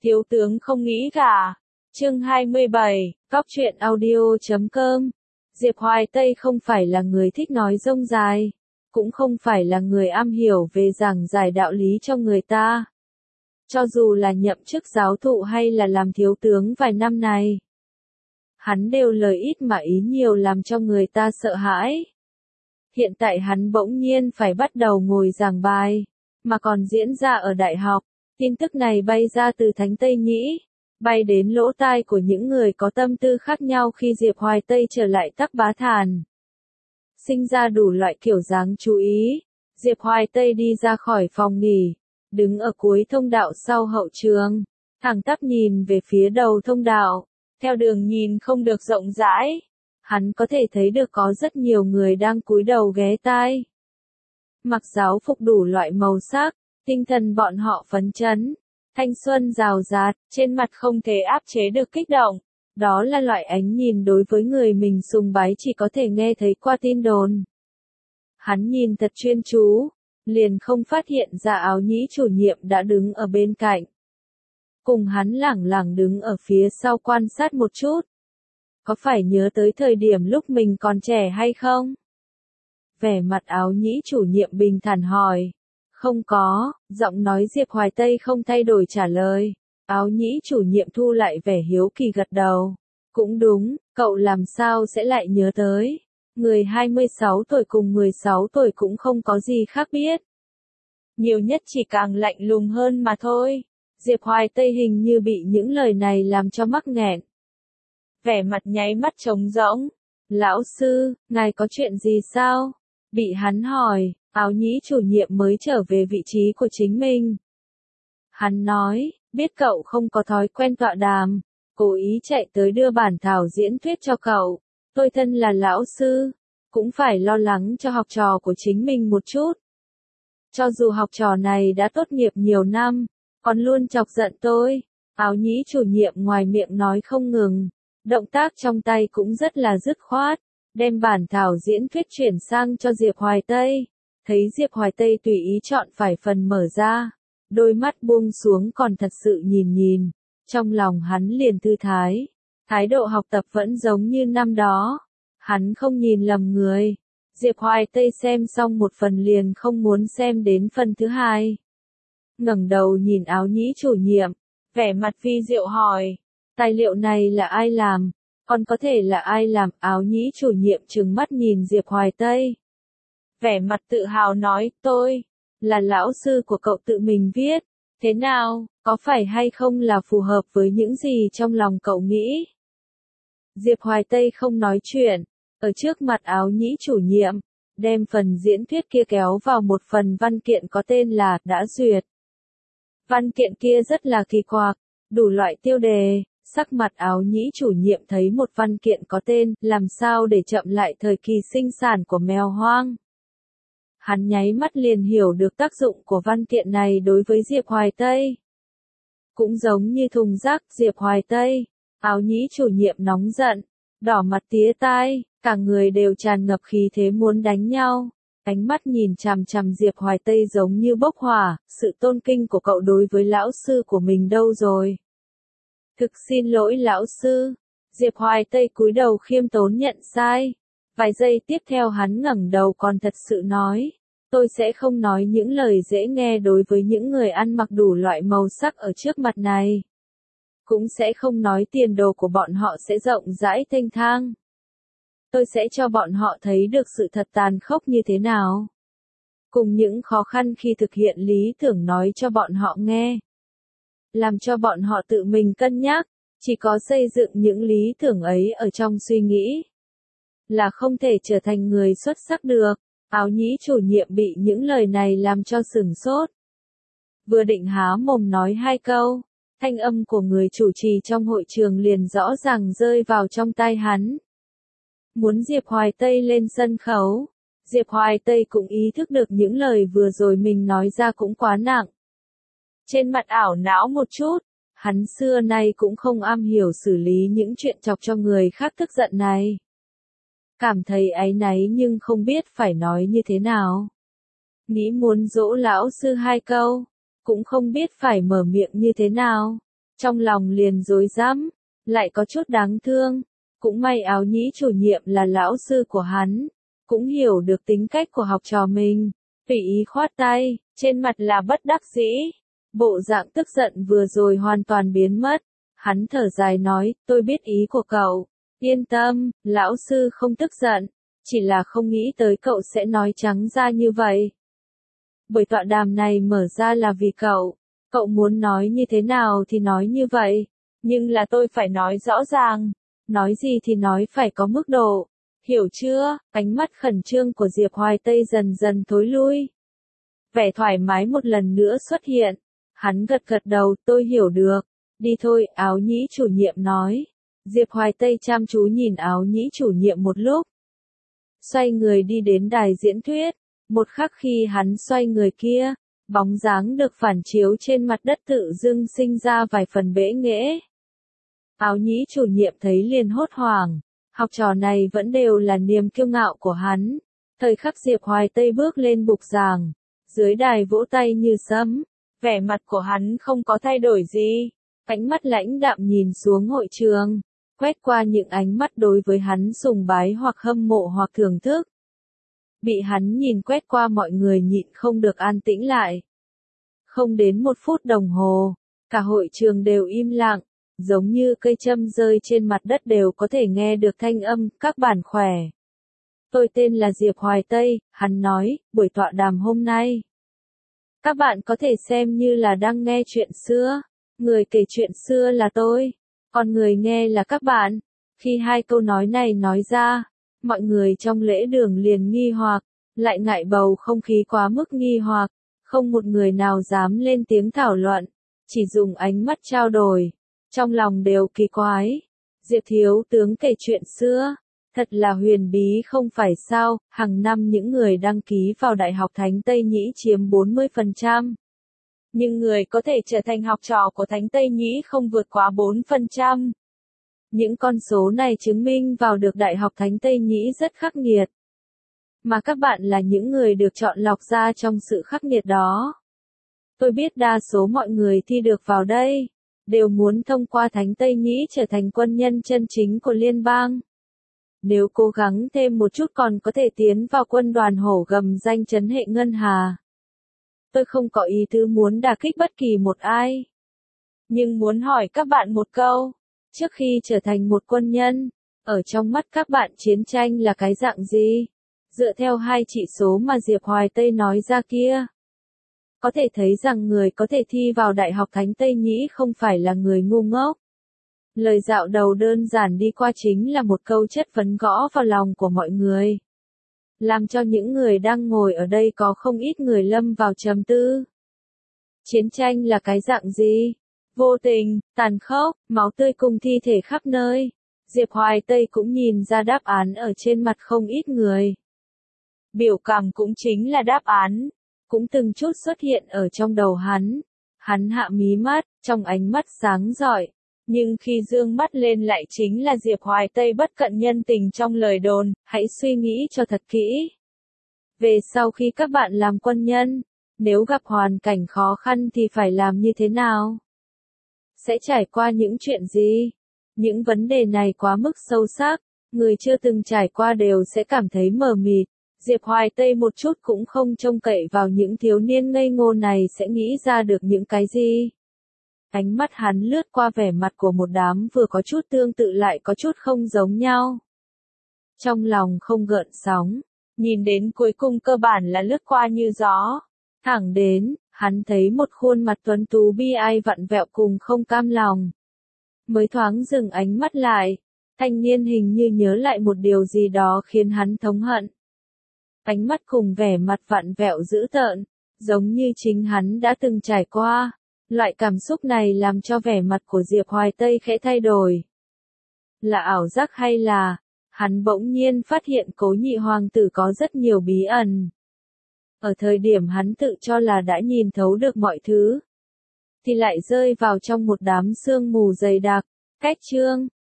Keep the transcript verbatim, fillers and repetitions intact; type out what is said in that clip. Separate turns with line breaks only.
Thiếu tướng không nghĩ cả. Chương hai mươi bảy, Cóc truyện audio chấm com. Diệp Hoài Tây không phải là người thích nói rông dài, cũng không phải là người am hiểu về giảng giải đạo lý cho người ta. Cho dù là nhậm chức giáo thụ hay là làm thiếu tướng vài năm này, hắn đều lời ít mà ý nhiều làm cho người ta sợ hãi. Hiện tại hắn bỗng nhiên phải bắt đầu ngồi giảng bài, mà còn diễn ra ở đại học. Tin tức này bay ra từ Thánh Tây Nhĩ, bay đến lỗ tai của những người có tâm tư khác nhau khi Diệp Hoài Tây trở lại Tắc Bá Thàn. Sinh ra đủ loại kiểu dáng chú ý, Diệp Hoài Tây đi ra khỏi phòng nghỉ, đứng ở cuối thông đạo sau hậu trường, thẳng tắp nhìn về phía đầu thông đạo, theo đường nhìn không được rộng rãi, hắn có thể thấy được có rất nhiều người đang cúi đầu ghé tai. Mặc giáo phục đủ loại màu sắc, tinh thần bọn họ phấn chấn, thanh xuân rào rạt, trên mặt không thể áp chế được kích động. Đó là loại ánh nhìn đối với người mình sùng bái chỉ có thể nghe thấy qua tin đồn. Hắn nhìn thật chuyên chú, liền không phát hiện ra Áo Nhĩ chủ nhiệm đã đứng ở bên cạnh. Cùng hắn lẳng lặng đứng ở phía sau quan sát một chút. Có phải nhớ tới thời điểm lúc mình còn trẻ hay không? Vẻ mặt Áo Nhĩ chủ nhiệm bình thản hỏi. Không có, giọng nói Diệp Hoài Tây không thay đổi trả lời. Áo Nhĩ chủ nhiệm thu lại vẻ hiếu kỳ gật đầu. Cũng đúng, cậu làm sao sẽ lại nhớ tới. Người hai mươi sáu tuổi cùng mười sáu tuổi cũng không có gì khác biết. Nhiều nhất chỉ càng lạnh lùng hơn mà thôi. Diệp Hoài Tây hình như bị những lời này làm cho mắc nghẹn. Vẻ mặt nháy mắt trống rỗng. Lão sư, ngài có chuyện gì sao? Bị hắn hỏi, Áo Nhĩ chủ nhiệm mới trở về vị trí của chính mình. Hắn nói, biết cậu không có thói quen tọa đàm, cố ý chạy tới đưa bản thảo diễn thuyết cho cậu. Tôi thân là lão sư, cũng phải lo lắng cho học trò của chính mình một chút. Cho dù học trò này đã tốt nghiệp nhiều năm, còn luôn chọc giận tôi. Áo Nhĩ chủ nhiệm ngoài miệng nói không ngừng, động tác trong tay cũng rất là dứt khoát, đem bản thảo diễn thuyết chuyển sang cho Diệp Hoài Tây. Thấy Diệp Hoài Tây tùy ý chọn phải phần mở ra, đôi mắt buông xuống còn thật sự nhìn nhìn, trong lòng hắn liền thư thái, thái độ học tập vẫn giống như năm đó, hắn không nhìn lầm người. Diệp Hoài Tây xem xong một phần liền không muốn xem đến phần thứ hai. Ngẩng đầu nhìn Áo Nhĩ chủ nhiệm, vẻ mặt vi diệu hỏi, tài liệu này là ai làm, còn có thể là ai làm? Áo Nhĩ chủ nhiệm trừng mắt nhìn Diệp Hoài Tây. Vẻ mặt tự hào nói, tôi, là lão sư của cậu tự mình viết, thế nào, có phải hay không là phù hợp với những gì trong lòng cậu nghĩ? Diệp Hoài Tây không nói chuyện, ở trước mặt Áo Nhĩ chủ nhiệm, đem phần diễn thuyết kia kéo vào một phần văn kiện có tên là, đã duyệt. Văn kiện kia rất là kỳ quặc, đủ loại tiêu đề, sắc mặt Áo Nhĩ chủ nhiệm thấy một văn kiện có tên, làm sao để chậm lại thời kỳ sinh sản của mèo hoang. Hắn nháy mắt liền hiểu được tác dụng của văn kiện này đối với Diệp Hoài Tây. Cũng giống như thùng rác Diệp Hoài Tây, Áo Nhĩ chủ nhiệm nóng giận, đỏ mặt tía tai, cả người đều tràn ngập khí thế muốn đánh nhau. Ánh mắt nhìn chằm chằm Diệp Hoài Tây giống như bốc hỏa, sự tôn kính của cậu đối với lão sư của mình đâu rồi? Thực xin lỗi lão sư. Diệp Hoài Tây cúi đầu khiêm tốn nhận sai. Vài giây tiếp theo hắn ngẩng đầu còn thật sự nói, tôi sẽ không nói những lời dễ nghe đối với những người ăn mặc đủ loại màu sắc ở trước mặt này. Cũng sẽ không nói tiền đồ của bọn họ sẽ rộng rãi thênh thang. Tôi sẽ cho bọn họ thấy được sự thật tàn khốc như thế nào. Cùng những khó khăn khi thực hiện lý tưởng nói cho bọn họ nghe. Làm cho bọn họ tự mình cân nhắc, chỉ có xây dựng những lý tưởng ấy ở trong suy nghĩ, là không thể trở thành người xuất sắc được. Áo Nhĩ chủ nhiệm bị những lời này làm cho sửng sốt. Vừa định há mồm nói hai câu, thanh âm của người chủ trì trong hội trường liền rõ ràng rơi vào trong tai hắn. Muốn Diệp Hoài Tây lên sân khấu. Diệp Hoài Tây cũng ý thức được những lời vừa rồi mình nói ra cũng quá nặng. Trên mặt ảo não một chút, hắn xưa nay cũng không am hiểu xử lý những chuyện chọc cho người khác tức giận này. Cảm thấy áy náy nhưng không biết phải nói như thế nào. Nghĩ muốn dỗ lão sư hai câu, cũng không biết phải mở miệng như thế nào. Trong lòng liền rối rắm, lại có chút đáng thương. Cũng may Áo Nhĩ chủ nhiệm là lão sư của hắn, cũng hiểu được tính cách của học trò mình, tùy ý khoát tay, trên mặt là bất đắc dĩ. Bộ dạng tức giận vừa rồi hoàn toàn biến mất. Hắn thở dài nói, tôi biết ý của cậu. Yên tâm, lão sư không tức giận. Chỉ là không nghĩ tới cậu sẽ nói trắng ra như vậy. Buổi tọa đàm này mở ra là vì cậu. Cậu muốn nói như thế nào thì nói như vậy. Nhưng là tôi phải nói rõ ràng. Nói gì thì nói phải có mức độ. Hiểu chưa? Ánh mắt khẩn trương của Diệp Hoài Tây dần dần thối lui. Vẻ thoải mái một lần nữa xuất hiện. Hắn gật gật đầu, tôi hiểu được. Đi thôi, Áo Nhĩ chủ nhiệm nói. Diệp Hoài Tây chăm chú nhìn Áo Nhĩ chủ nhiệm một lúc. Xoay người đi đến đài diễn thuyết. Một khắc khi hắn xoay người kia, bóng dáng được phản chiếu trên mặt đất tự dưng sinh ra vài phần bẽ nghễ. Áo Nhĩ chủ nhiệm thấy liền hốt hoảng. Học trò này vẫn đều là niềm kiêu ngạo của hắn. Thời khắc Diệp Hoài Tây bước lên bục giảng. Dưới đài vỗ tay như sấm. Vẻ mặt của hắn không có thay đổi gì. Ánh mắt lãnh đạm nhìn xuống hội trường. Quét qua những ánh mắt đối với hắn sùng bái hoặc hâm mộ hoặc thưởng thức. Bị hắn nhìn quét qua mọi người nhịn không được an tĩnh lại. Không đến một phút đồng hồ. Cả hội trường đều im lặng. Giống như cây châm rơi trên mặt đất đều có thể nghe được thanh âm, các bạn khỏe. Tôi tên là Diệp Hoài Tây, hắn nói, buổi tọa đàm hôm nay. Các bạn có thể xem như là đang nghe chuyện xưa. Người kể chuyện xưa là tôi, còn người nghe là các bạn. Khi hai câu nói này nói ra, mọi người trong lễ đường liền nghi hoặc, lại ngại bầu không khí quá mức nghi hoặc, không một người nào dám lên tiếng thảo luận, chỉ dùng ánh mắt trao đổi. Trong lòng đều kỳ quái. Diệp thiếu tướng kể chuyện xưa. Thật là huyền bí không phải sao, hàng năm những người đăng ký vào Đại học Thánh Tây Nhĩ chiếm bốn mươi phần trăm. Nhưng người có thể trở thành học trò của Thánh Tây Nhĩ không vượt quá bốn phần trăm. Những con số này chứng minh vào được Đại học Thánh Tây Nhĩ rất khắc nghiệt. Mà các bạn là những người được chọn lọc ra trong sự khắc nghiệt đó. Tôi biết đa số mọi người thi được vào đây, đều muốn thông qua Thánh Tây Nhĩ trở thành quân nhân chân chính của liên bang. Nếu cố gắng thêm một chút còn có thể tiến vào quân đoàn hổ gầm danh chấn hệ ngân hà. Tôi không có ý tứ muốn đả kích bất kỳ một ai. Nhưng muốn hỏi các bạn một câu, trước khi trở thành một quân nhân, ở trong mắt các bạn chiến tranh là cái dạng gì? Dựa theo hai chỉ số mà Diệp Hoài Tây nói ra kia. Có thể thấy rằng người có thể thi vào Đại học Thánh Tây Nhĩ không phải là người ngu ngốc. Lời dạo đầu đơn giản đi qua chính là một câu chất vấn gõ vào lòng của mọi người. Làm cho những người đang ngồi ở đây có không ít người lâm vào trầm tư. Chiến tranh là cái dạng gì? Vô tình, tàn khốc, máu tươi cùng thi thể khắp nơi. Diệp Hoài Tây cũng nhìn ra đáp án ở trên mặt không ít người. Biểu cảm cũng chính là đáp án. Cũng từng chút xuất hiện ở trong đầu hắn. Hắn hạ mí mắt, trong ánh mắt sáng rọi. Nhưng khi dương mắt lên lại chính là Diệp Hoài Tây bất cận nhân tình trong lời đồn, hãy suy nghĩ cho thật kỹ. Về sau khi các bạn làm quân nhân, nếu gặp hoàn cảnh khó khăn thì phải làm như thế nào? Sẽ trải qua những chuyện gì? Những vấn đề này quá mức sâu sắc, người chưa từng trải qua đều sẽ cảm thấy mờ mịt. Diệp Hoài Tây một chút cũng không trông cậy vào những thiếu niên ngây ngô này sẽ nghĩ ra được những cái gì. Ánh mắt hắn lướt qua vẻ mặt của một đám vừa có chút tương tự lại có chút không giống nhau. Trong lòng không gợn sóng, nhìn đến cuối cùng cơ bản là lướt qua như gió. Thẳng đến, hắn thấy một khuôn mặt tuấn tú bi ai vặn vẹo cùng không cam lòng. Mới thoáng dừng ánh mắt lại, thanh niên hình như nhớ lại một điều gì đó khiến hắn thống hận. Ánh mắt cùng vẻ mặt vặn vẹo dữ tợn, giống như chính hắn đã từng trải qua. Loại cảm xúc này làm cho vẻ mặt của Diệp Hoài Tây khẽ thay đổi. Là ảo giác hay là, hắn bỗng nhiên phát hiện Cố Nhị hoàng tử có rất nhiều bí ẩn. Ở thời điểm hắn tự cho là đã nhìn thấu được mọi thứ, thì lại rơi vào trong một đám sương mù dày đặc. Cách chương